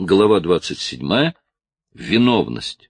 Глава 27. Виновность.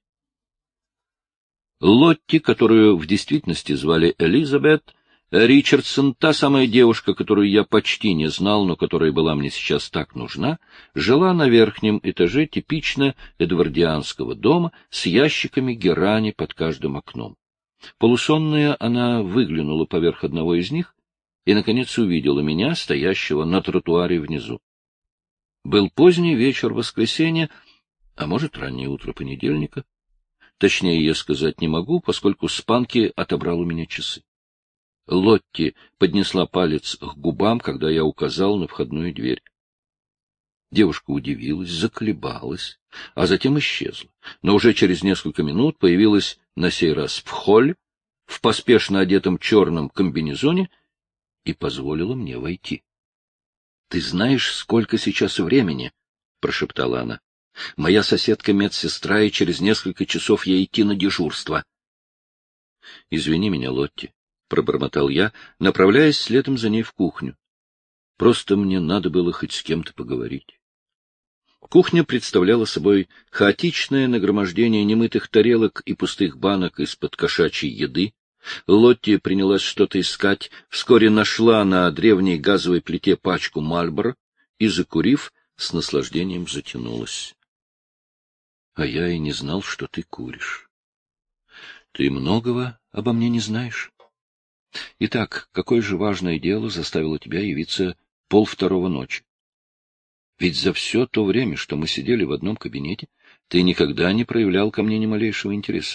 Лотти, которую в действительности звали Элизабет Ричардсон, та самая девушка, которую я почти не знал, но которая была мне сейчас так нужна, жила на верхнем этаже типично эдвардианского дома с ящиками герани под каждым окном. Полусонная, она выглянула поверх одного из них и, наконец, увидела меня, стоящего на тротуаре внизу. Был поздний вечер воскресенья, а может, раннее утро понедельника. Точнее, я сказать не могу, поскольку Спанки отобрал у меня часы. Лотти поднесла палец к губам, когда я указал на входную дверь. Девушка удивилась, заколебалась, а затем исчезла. Но уже через несколько минут появилась на сей раз в холле, в поспешно одетом черном комбинезоне, и позволила мне войти. — Ты знаешь, сколько сейчас времени? — прошептала она. — Моя соседка медсестра, и через несколько часов ей идти на дежурство. — Извини меня, Лотти, — пробормотал я, направляясь следом за ней в кухню. Просто мне надо было хоть с кем-то поговорить. Кухня представляла собой хаотичное нагромождение немытых тарелок и пустых банок из-под кошачьей еды. Лотти принялась что-то искать, вскоре нашла на древней газовой плите пачку Мальборо и, закурив, с наслаждением затянулась. — А я и не знал, что ты куришь. Ты многого обо мне не знаешь. Итак, какое же важное дело заставило тебя явиться 1:30 ночи? Ведь за все то время, что мы сидели в одном кабинете, ты никогда не проявлял ко мне ни малейшего интереса.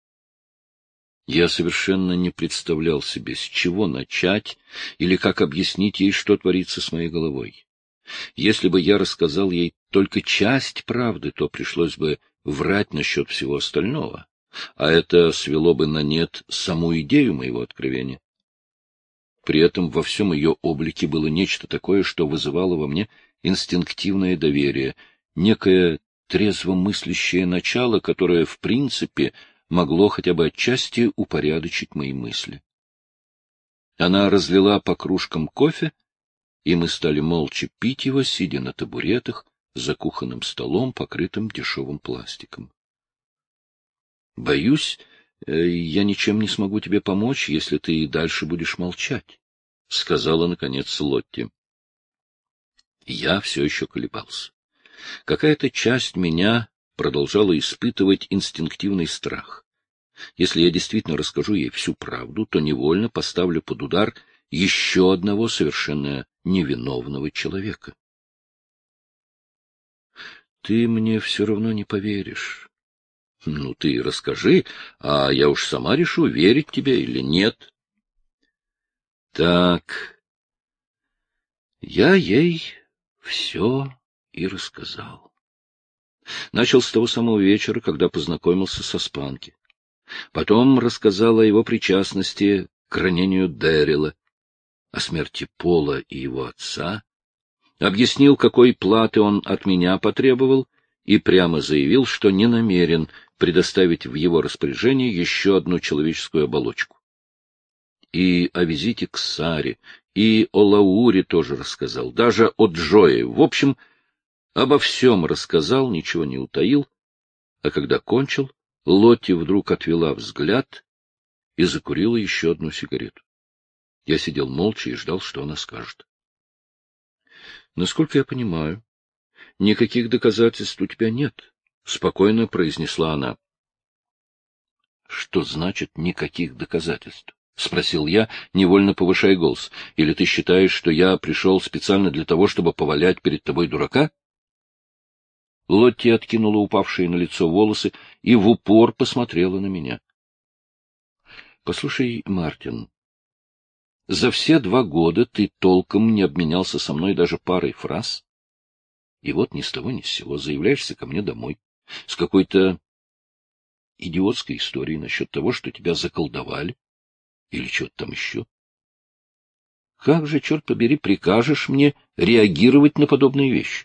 Я совершенно не представлял себе, с чего начать или как объяснить ей, что творится с моей головой. Если бы я рассказал ей только часть правды, то пришлось бы врать насчет всего остального, а это свело бы на нет саму идею моего откровения. При этом во всем ее облике было нечто такое, что вызывало во мне инстинктивное доверие, некое трезвомыслящее начало, которое, в принципе, могло хотя бы отчасти упорядочить мои мысли. Она разлила по кружкам кофе, и мы стали молча пить его, сидя на табуретах, за кухонным столом, покрытым дешевым пластиком. — Боюсь, я ничем не смогу тебе помочь, если ты и дальше будешь молчать, — сказала, наконец, Лотти. Я все еще колебался. Какая-то часть меня продолжала испытывать инстинктивный страх. Если я действительно расскажу ей всю правду, то невольно поставлю под удар еще одного совершенно невиновного человека. — Ты мне все равно не поверишь. — Ну, ты расскажи, а я уж сама решу, верить тебе или нет. — Так, я ей все и рассказал. Начал с того самого вечера, когда познакомился со Спанки. Потом рассказал о его причастности к ранению Дэрила, о смерти Пола и его отца, объяснил, какой платы он от меня потребовал, и прямо заявил, что не намерен предоставить в его распоряжение еще одну человеческую оболочку. И о визите к Саре, и о Лауре тоже рассказал, даже о Джое. В общем, обо всем рассказал, ничего не утаил, а когда кончил, Лотти вдруг отвела взгляд и закурила еще одну сигарету. Я сидел молча и ждал, что она скажет. — Насколько я понимаю, никаких доказательств у тебя нет, — спокойно произнесла она. — Что значит «никаких доказательств»? — спросил я, невольно повышая голос. — Или ты считаешь, что я пришел специально для того, чтобы повалять перед тобой дурака? Лотти откинула упавшие на лицо волосы и в упор посмотрела на меня. — Послушай, Мартин, за все 2 года ты толком не обменялся со мной даже парой фраз, и вот ни с того ни с сего заявляешься ко мне домой с какой-то идиотской историей насчет того, что тебя заколдовали или что-то там еще. Как же, черт побери, прикажешь мне реагировать на подобные вещи?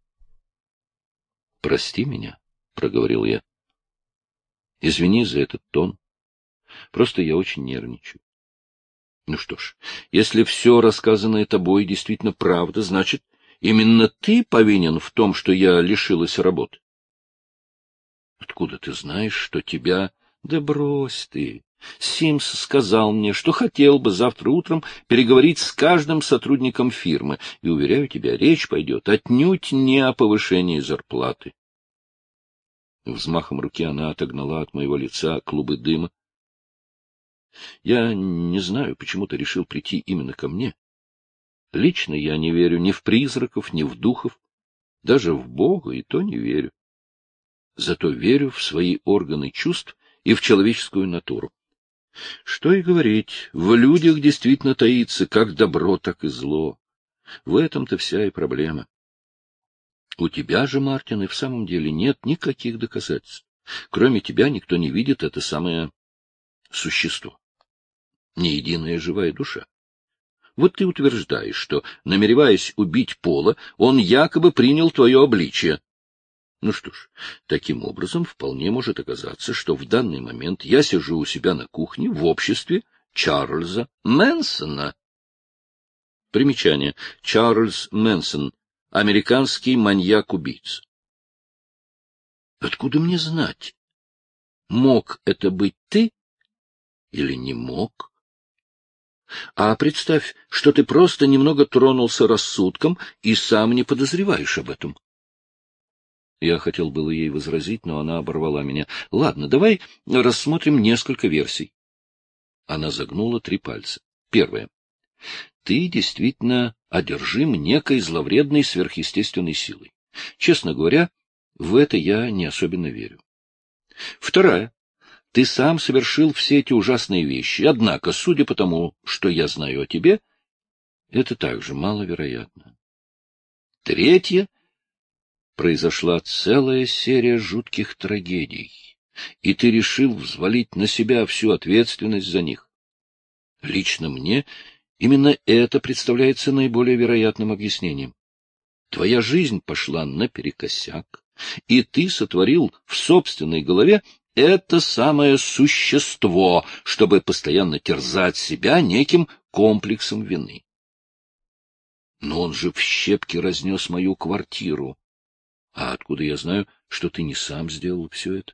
— Прости меня, — проговорил я. — Извини за этот тон. Просто я очень нервничаю. Ну что ж, если все рассказанное тобой действительно правда, значит, именно ты повинен в том, что я лишилась работы. Откуда ты знаешь, что тебя... Да брось ты. Симс сказал мне, что хотел бы завтра утром переговорить с каждым сотрудником фирмы, и, уверяю тебя, речь пойдет отнюдь не о повышении зарплаты. Взмахом руки она отогнала от моего лица клубы дыма. Я не знаю, почему ты решил прийти именно ко мне. Лично я не верю ни в призраков, ни в духов, даже в Бога и то не верю. Зато верю в свои органы чувств и в человеческую натуру. Что и говорить, в людях действительно таится как добро, так и зло. В этом-то вся и проблема. У тебя же, Мартин, и в самом деле нет никаких доказательств. Кроме тебя никто не видит это самое существо. Ни единая живая душа. Вот ты утверждаешь, что, намереваясь убить Пола, он якобы принял твое обличие. Ну что ж, таким образом вполне может оказаться, что в данный момент я сижу у себя на кухне в обществе Чарльза Мэнсона. Примечание. Чарльз Мэнсон. Американский маньяк-убийца. Откуда мне знать, мог это быть ты или не мог? А представь, что ты просто немного тронулся рассудком и сам не подозреваешь об этом. Я хотел было ей возразить, но она оборвала меня. — Ладно, давай рассмотрим несколько версий. Она загнула 3 пальца. Первое. Ты действительно одержим некой зловредной сверхъестественной силой. Честно говоря, в это я не особенно верю. Вторая. Ты сам совершил все эти ужасные вещи, однако, судя по тому, что я знаю о тебе, это также маловероятно. Третье. Произошла целая серия жутких трагедий, и ты решил взвалить на себя всю ответственность за них. Лично мне именно это представляется наиболее вероятным объяснением. Твоя жизнь пошла наперекосяк, и ты сотворил в собственной голове это самое существо, чтобы постоянно терзать себя неким комплексом вины. Но он же в щепки разнес мою квартиру. А откуда я знаю, что ты не сам сделал все это?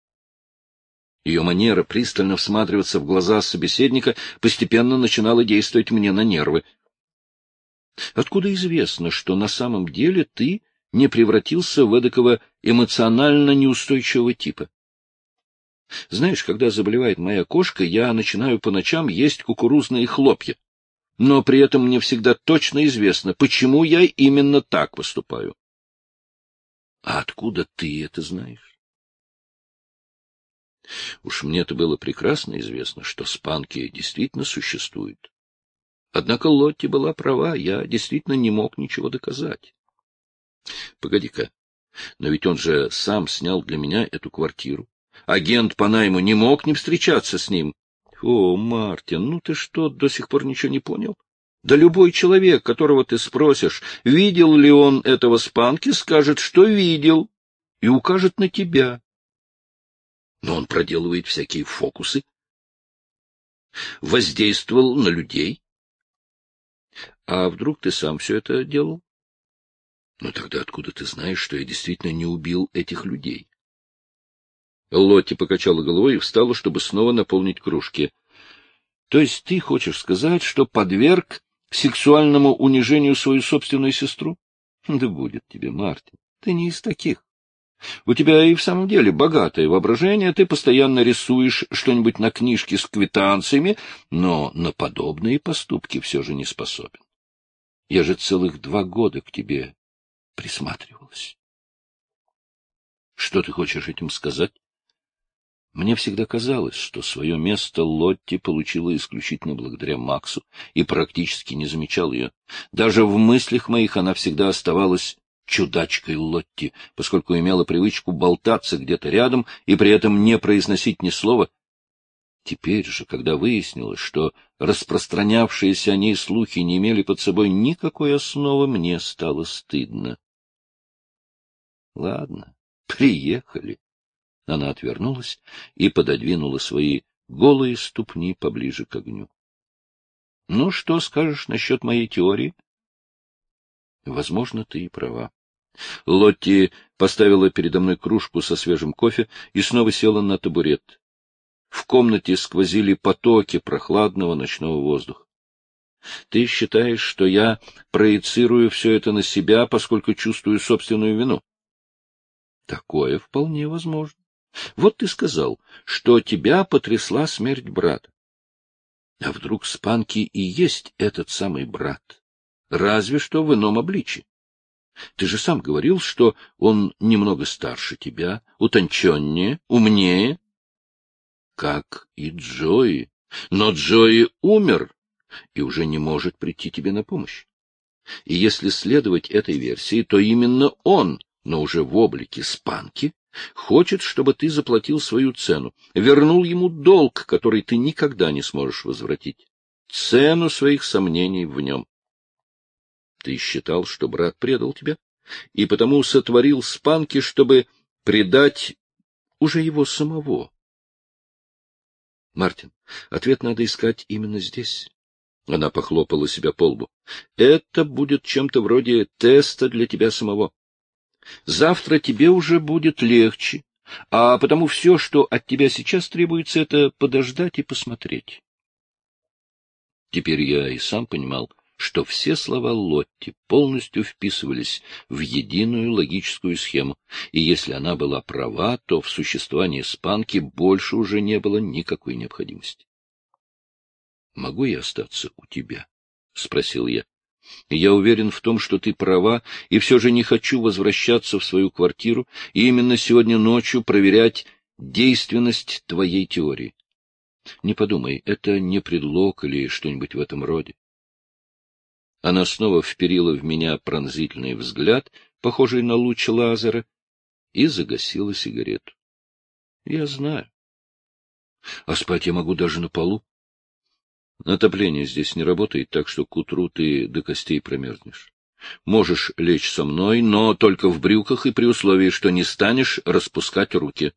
Ее манера пристально всматриваться в глаза собеседника постепенно начинала действовать мне на нервы. Откуда известно, что на самом деле ты не превратился в эдакого эмоционально неустойчивого типа? Знаешь, когда заболевает моя кошка, я начинаю по ночам есть кукурузные хлопья, но при этом мне всегда точно известно, почему я именно так поступаю. А откуда ты это знаешь? Уж мне-то было прекрасно известно, что спанки действительно существуют. Однако Лотти была права, я действительно не мог ничего доказать. Погоди-ка, но ведь он же сам снял для меня эту квартиру. Агент по найму не мог не встречаться с ним. О, Мартин, ну ты что, до сих пор ничего не понял? Да любой человек, которого ты спросишь, видел ли он этого Спанки, скажет, что видел, и укажет на тебя. Но он проделывает всякие фокусы, воздействовал на людей. А вдруг ты сам все это делал? Ну тогда откуда ты знаешь, что я действительно не убил этих людей? Лотти покачала головой и встала, чтобы снова наполнить кружки. То есть ты хочешь сказать, что подверг сексуальному унижению свою собственную сестру? Да будет тебе, Мартин, ты не из таких. У тебя и в самом деле богатое воображение, ты постоянно рисуешь что-нибудь на книжке с квитанциями, но на подобные поступки все же не способен. Я же целых 2 года к тебе присматривалась. Что ты хочешь этим сказать? Мне всегда казалось, что свое место Лотти получила исключительно благодаря Максу и практически не замечал ее. Даже в мыслях моих она всегда оставалась чудачкой Лотти, поскольку имела привычку болтаться где-то рядом и при этом не произносить ни слова. Теперь же, когда выяснилось, что распространявшиеся о ней слухи не имели под собой никакой основы, мне стало стыдно. Ладно, приехали. Она отвернулась и пододвинула свои голые ступни поближе к огню. — Ну, что скажешь насчет моей теории? Возможно, ты и права. Лотти поставила передо мной кружку со свежим кофе и снова села на табурет. В комнате сквозили потоки прохладного ночного воздуха. Ты считаешь, что я проецирую все это на себя, поскольку чувствую собственную вину? Такое вполне возможно. Вот ты сказал, что тебя потрясла смерть брата. А вдруг Спанки и есть этот самый брат? Разве что в ином обличии. Ты же сам говорил, что он немного старше тебя, утонченнее, умнее. Как и Джои. Но Джои умер и уже не может прийти тебе на помощь. И если следовать этой версии, то именно он, но уже в облике Спанки, хочет, чтобы ты заплатил свою цену, вернул ему долг, который ты никогда не сможешь возвратить, цену своих сомнений в нем. Ты считал, что брат предал тебя, и потому сотворил Спанки, чтобы предать уже его самого. Мартин, ответ надо искать именно здесь. Она похлопала себя по лбу. Это будет чем-то вроде теста для тебя самого. Завтра тебе уже будет легче, а потому все, что от тебя сейчас требуется, это подождать и посмотреть. Теперь я и сам понимал, что все слова Лотти полностью вписывались в единую логическую схему, и если она была права, то в существовании Спанки больше уже не было никакой необходимости. — Могу я остаться у тебя? — спросил я. — Я уверен в том, что ты права, и все же не хочу возвращаться в свою квартиру и именно сегодня ночью проверять действенность твоей теории. Не подумай, это не предлог или что-нибудь в этом роде. Она снова вперила в меня пронзительный взгляд, похожий на луч лазера, и загасила сигарету. Я знаю. А спать я могу даже на полу. Отопление здесь не работает, так что к утру ты до костей промерзнешь. Можешь лечь со мной, но только в брюках и при условии, что не станешь распускать руки.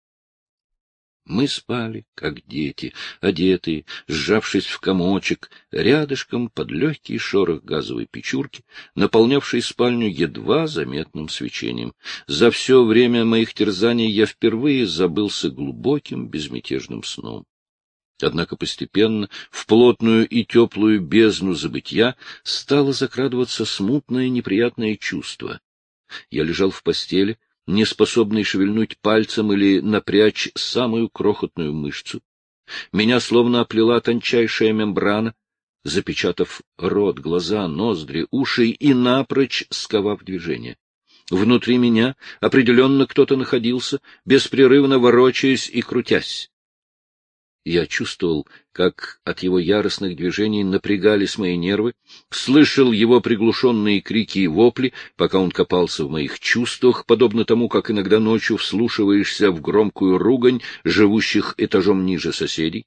Мы спали, как дети, одетые, сжавшись в комочек, рядышком под легкий шорох газовой печурки, наполнявшей спальню едва заметным свечением. За все время моих терзаний я впервые забылся глубоким безмятежным сном. Однако постепенно в плотную и теплую бездну забытья стало закрадываться смутное неприятное чувство. Я лежал в постели, не способный шевельнуть пальцем или напрячь самую крохотную мышцу. Меня словно оплела тончайшая мембрана, запечатав рот, глаза, ноздри, уши и напрочь сковав движение. Внутри меня определенно кто-то находился, беспрерывно ворочаясь и крутясь. Я чувствовал, как от его яростных движений напрягались мои нервы, слышал его приглушенные крики и вопли, пока он копался в моих чувствах, подобно тому, как иногда ночью вслушиваешься в громкую ругань живущих этажом ниже соседей.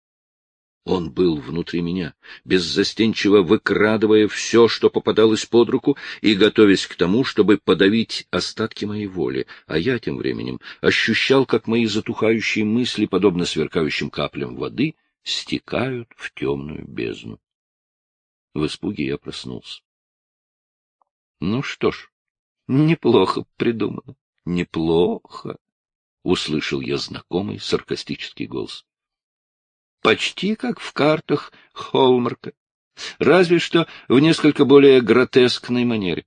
Он был внутри меня, беззастенчиво выкрадывая все, что попадалось под руку, и готовясь к тому, чтобы подавить остатки моей воли, а я тем временем ощущал, как мои затухающие мысли, подобно сверкающим каплям воды, стекают в темную бездну. В испуге я проснулся. Ну что ж, неплохо придумано, неплохо, — услышал я знакомый саркастический голос. Почти как в картах Холмарка, разве что в несколько более гротескной манере.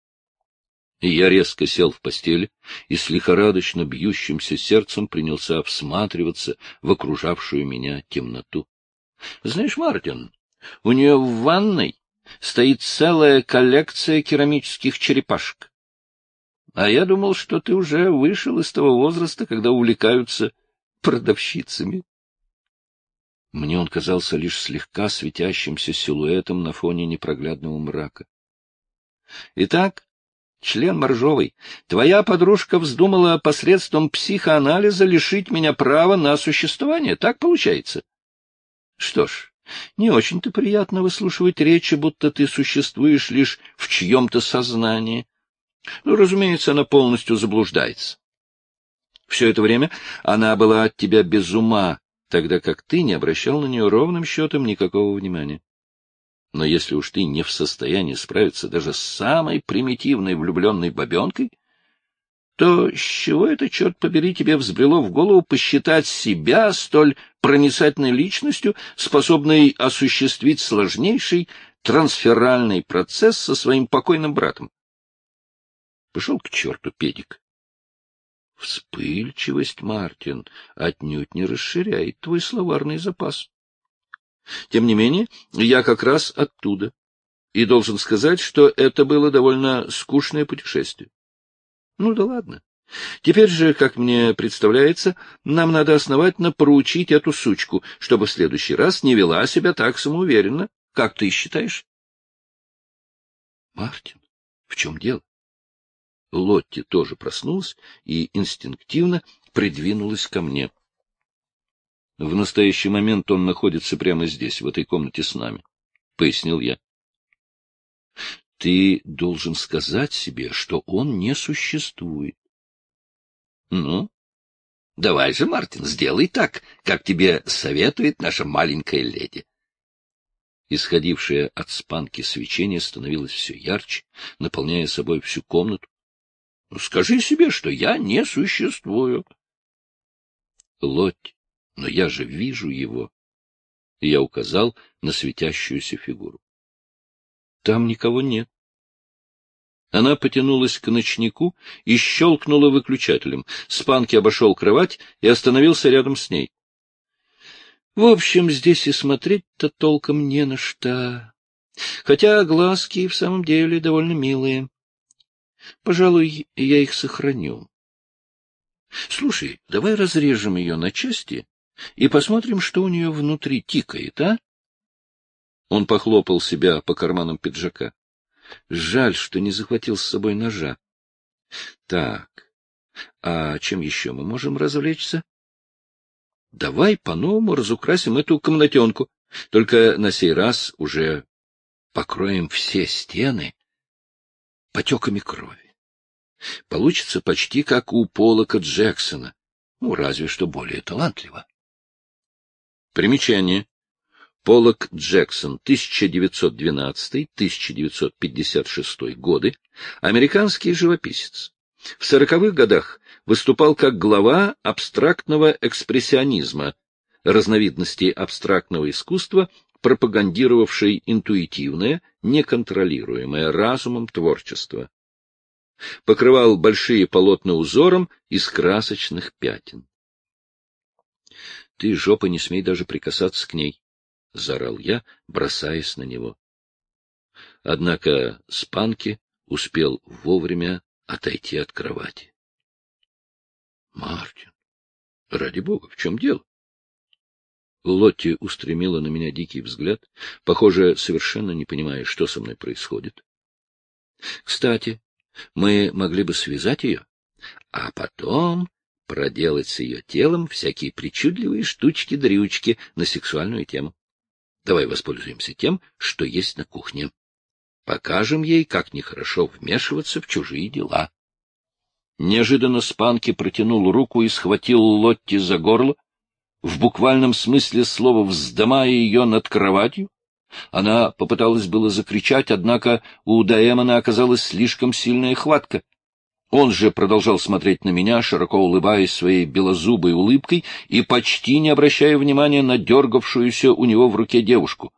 И я резко сел в постели и с лихорадочно бьющимся сердцем принялся всматриваться в окружавшую меня темноту. — Знаешь, Мартин, у нее в ванной стоит целая коллекция керамических черепашек. А я думал, что ты уже вышел из того возраста, когда увлекаются продавщицами. Мне он казался лишь слегка светящимся силуэтом на фоне непроглядного мрака. — Итак, член Моржовой, твоя подружка вздумала посредством психоанализа лишить меня права на существование, так получается? Что ж, не очень-то приятно выслушивать речи, будто ты существуешь лишь в чьем-то сознании. Ну, разумеется, она полностью заблуждается. Все это время она была от тебя без ума, тогда как ты не обращал на нее ровным счетом никакого внимания. Но если уж ты не в состоянии справиться даже с самой примитивной влюбленной бабенкой, то с чего это, черт побери, тебе взбрело в голову посчитать себя столь проницательной личностью, способной осуществить сложнейший трансферальный процесс со своим покойным братом? Пошел к черту, педик. Вспыльчивость, Мартин, отнюдь не расширяет твой словарный запас. Тем не менее, я как раз оттуда, и должен сказать, что это было довольно скучное путешествие. Ну да ладно. Теперь же, как мне представляется, нам надо основательно проучить эту сучку, чтобы в следующий раз не вела себя так самоуверенно. Как ты считаешь? Мартин, в чем дело? Лотти тоже проснулась и инстинктивно придвинулась ко мне. В настоящий момент он находится прямо здесь, в этой комнате с нами, — пояснил я. Ты должен сказать себе, что он не существует. Ну, давай же, Мартин, сделай так, как тебе советует наша маленькая леди. Исходившее от спанки свечение становилось все ярче, наполняя собой всю комнату. Ну, скажи себе, что я не существую. Лотти, но я же вижу его. И я указал на светящуюся фигуру. Там никого нет. Она потянулась к ночнику и щелкнула выключателем. Спанки обошел кровать и остановился рядом с ней. В общем, здесь и смотреть-то толком не на что. Хотя глазки в самом деле довольно милые. Пожалуй, я их сохраню. Слушай, давай разрежем ее на части и посмотрим, что у нее внутри тикает, а? Он похлопал себя по карманам пиджака. Жаль, что не захватил с собой ножа. Так, а чем еще мы можем развлечься? Давай по-новому разукрасим эту комнатенку, только на сей раз уже покроем все стены потеками крови. Получится почти как у Поллока Джексона, ну, разве что более талантливо. Примечание. Поллок Джексон, 1912-1956 годы, американский живописец. В 40-х годах выступал как глава абстрактного экспрессионизма, разновидности абстрактного искусства, пропагандировавшей интуитивное, неконтролируемое разумом творчество. Покрывал большие полотна узором из красочных пятен. Ты, жопа, не смей даже прикасаться к ней, — заорал я, бросаясь на него. Однако Спанки успел вовремя отойти от кровати. — Мартин, ради бога, в чем дело? Лотти устремила на меня дикий взгляд, похоже, совершенно не понимая, что со мной происходит. — Кстати, мы могли бы связать ее, а потом проделать с ее телом всякие причудливые штучки-дрючки на сексуальную тему. Давай воспользуемся тем, что есть на кухне. Покажем ей, как нехорошо вмешиваться в чужие дела. Неожиданно Спанки протянул руку и схватил Лотти за горло, в буквальном смысле слова вздымая ее над кроватью. Она попыталась было закричать, однако у Даэмона оказалась слишком сильная хватка. Он же продолжал смотреть на меня, широко улыбаясь своей белозубой улыбкой и почти не обращая внимания на дергавшуюся у него в руке девушку.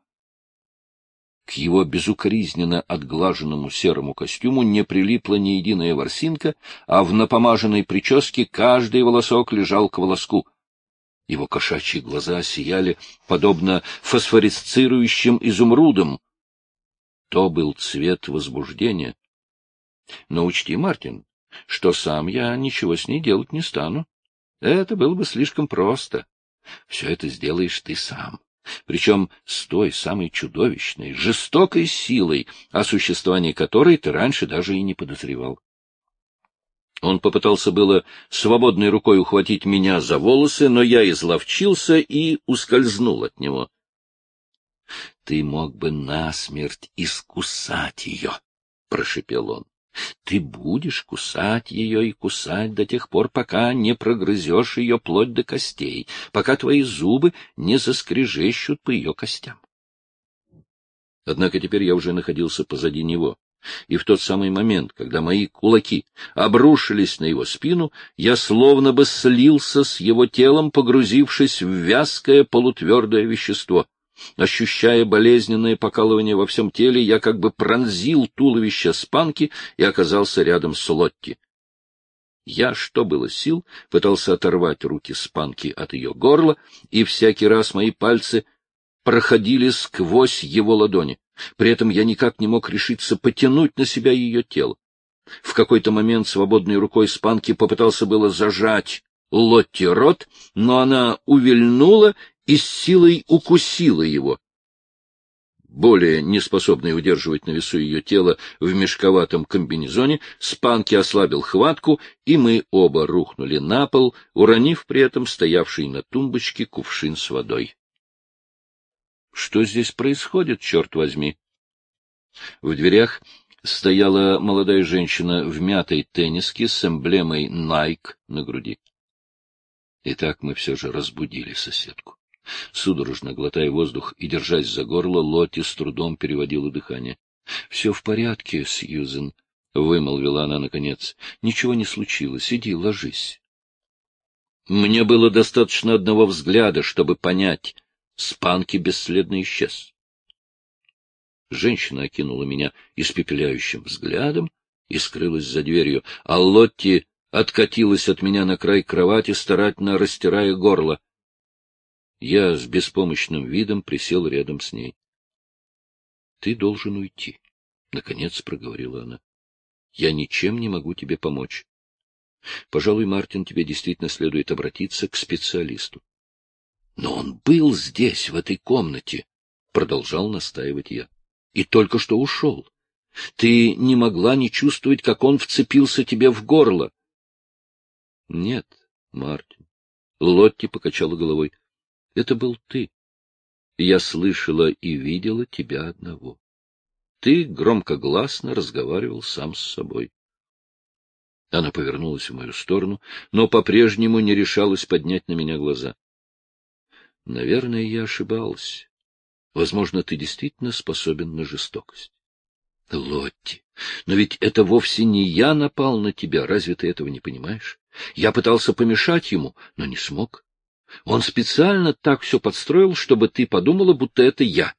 К его безукоризненно отглаженному серому костюму не прилипла ни единая ворсинка, а в напомаженной прическе каждый волосок лежал к волоску. Его кошачьи глаза сияли, подобно фосфорисцирующим изумрудам. То был цвет возбуждения. Но учти, Мартин, что сам я ничего с ней делать не стану. Это было бы слишком просто. Все это сделаешь ты сам. Причем с той самой чудовищной, жестокой силой, о существовании которой ты раньше даже и не подозревал. Он попытался было свободной рукой ухватить меня за волосы, но я изловчился и ускользнул от него. — Ты мог бы насмерть искусать ее, — прошепел он. Ты будешь кусать ее и кусать до тех пор, пока не прогрызешь ее плоть до костей, пока твои зубы не заскрежещут по ее костям. Однако теперь я уже находился позади него. И в тот самый момент, когда мои кулаки обрушились на его спину, я словно бы слился с его телом, погрузившись в вязкое полутвердое вещество. Ощущая болезненное покалывание во всем теле, я как бы пронзил туловище Спанки и оказался рядом с Лотти. Я, что было сил, пытался оторвать руки Спанки от ее горла, и всякий раз мои пальцы проходили сквозь его ладони. При этом я никак не мог решиться потянуть на себя ее тело. В какой-то момент свободной рукой Спанки попытался было зажать Лотти рот, но она увильнула и с силой укусила его. Более неспособный удерживать на весу ее тело в мешковатом комбинезоне, Спанки ослабил хватку, и мы оба рухнули на пол, уронив при этом стоявший на тумбочке кувшин с водой. Что здесь происходит, черт возьми? В дверях стояла молодая женщина в мятой тенниске с эмблемой Nike на груди. Итак, мы все же разбудили соседку. Судорожно глотая воздух и держась за горло, Лотти с трудом переводила дыхание. — Все в порядке, Сьюзен, — вымолвила она наконец. — Ничего не случилось. Иди, ложись. Мне было достаточно одного взгляда, чтобы понять. Спанки бесследно исчез. Женщина окинула меня испепеляющим взглядом и скрылась за дверью, а Лотти откатилась от меня на край кровати, старательно растирая горло. Я с беспомощным видом присел рядом с ней. — Ты должен уйти, — наконец проговорила она. — Я ничем не могу тебе помочь. Пожалуй, Мартин, тебе действительно следует обратиться к специалисту. — Но он был здесь, в этой комнате, — продолжал настаивать я, — и только что ушел. Ты не могла не чувствовать, как он вцепился тебе в горло. — Нет, Мартин. Лотти покачала головой. — Это был ты. Я слышала и видела тебя одного. Ты громкогласно разговаривал сам с собой. Она повернулась в мою сторону, но по-прежнему не решалась поднять на меня глаза. — Наверное, я ошибалась. Возможно, ты действительно способен на жестокость. — Лотти, но ведь это вовсе не я напал на тебя, разве ты этого не понимаешь? Я пытался помешать ему, но не смог. Он специально так все подстроил, чтобы ты подумала, будто это я.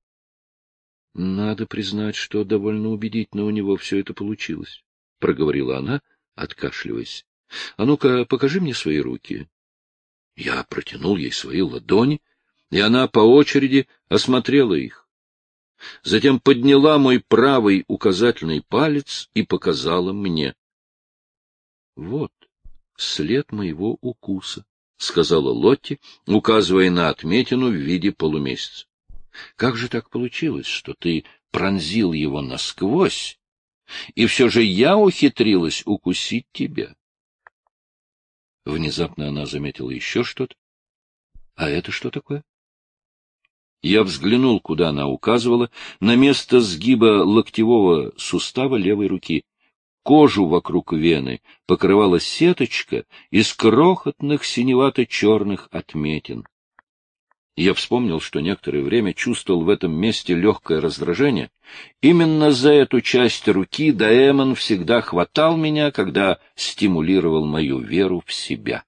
Надо признать, что довольно убедительно у него все это получилось, — проговорила она, откашливаясь. — А ну-ка, покажи мне свои руки. Я протянул ей свои ладони, и она по очереди осмотрела их. Затем подняла мой правый указательный палец и показала мне. — Вот след моего укуса, — сказала Лотти, указывая на отметину в виде полумесяца. — Как же так получилось, что ты пронзил его насквозь, и все же я ухитрилась укусить тебя? Внезапно она заметила еще что-то. — А это что такое? Я взглянул, куда она указывала, на место сгиба локтевого сустава левой руки. Кожу вокруг вены покрывала сеточка из крохотных синевато-черных отметин. Я вспомнил, что некоторое время чувствовал в этом месте легкое раздражение. Именно за эту часть руки Даэмон всегда хватал меня, когда стимулировал мою веру в себя.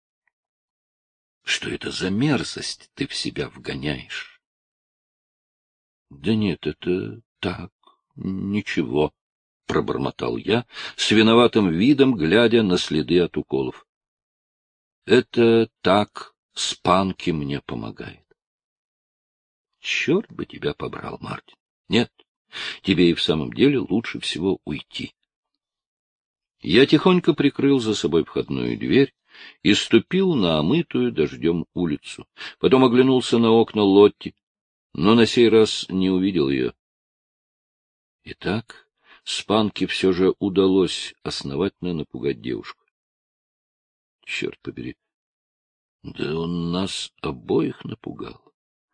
Что это за мерзость ты в себя вгоняешь? — Да нет, это так, ничего, — пробормотал я, с виноватым видом глядя на следы от уколов. — Это так Спанки мне помогает. Черт бы тебя побрал, Мартин. Нет, тебе и в самом деле лучше всего уйти. Я тихонько прикрыл за собой входную дверь и ступил на омытую дождем улицу. Потом оглянулся на окна Лотти, но на сей раз не увидел ее. Итак, Спанке все же удалось основательно напугать девушку. Черт побери, да он нас обоих напугал.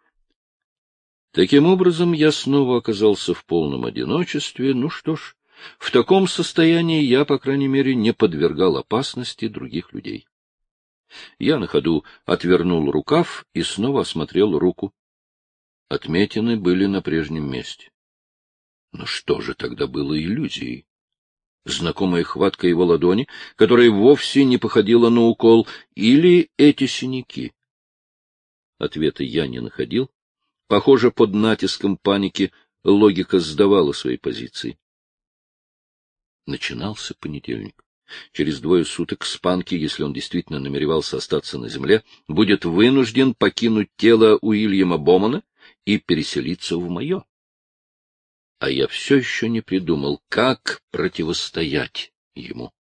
Таким образом, я снова оказался в полном одиночестве. Ну что ж, в таком состоянии я, по крайней мере, не подвергал опасности других людей. Я на ходу отвернул рукав и снова осмотрел руку. Отметины были на прежнем месте. Но что же тогда было иллюзией? Знакомая хватка его ладони, которая вовсе не походила на укол, или эти синяки? Ответа я не находил. Похоже, под натиском паники логика сдавала свои позиции. Начинался понедельник. Через 2 суток Спанки, если он действительно намеревался остаться на земле, будет вынужден покинуть тело Уильяма Бомана и переселиться в мое. А я все еще не придумал, как противостоять ему.